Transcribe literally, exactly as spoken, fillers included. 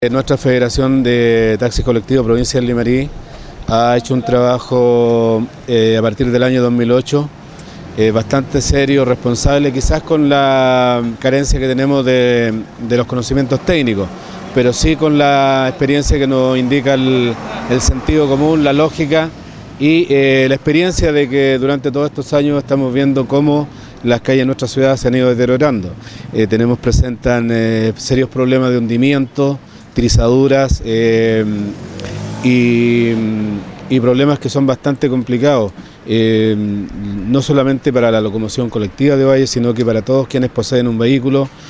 Nuestra Federación de Taxis Colectivos Provincia del Limarí ha hecho un trabajo eh, a partir del año dos mil ocho eh, bastante serio, responsable, quizás con la carencia que tenemos de, de los conocimientos técnicos, pero sí con la experiencia que nos indica el, el sentido común, la lógica y eh, la experiencia de que durante todos estos años estamos viendo cómo las calles de nuestra ciudad se han ido deteriorando. Eh, tenemos, presentan eh, serios problemas de hundimiento, trizaduras eh, y, y problemas que son bastante complicados, eh, no solamente para la locomoción colectiva de Valle, sino que para todos quienes poseen un vehículo.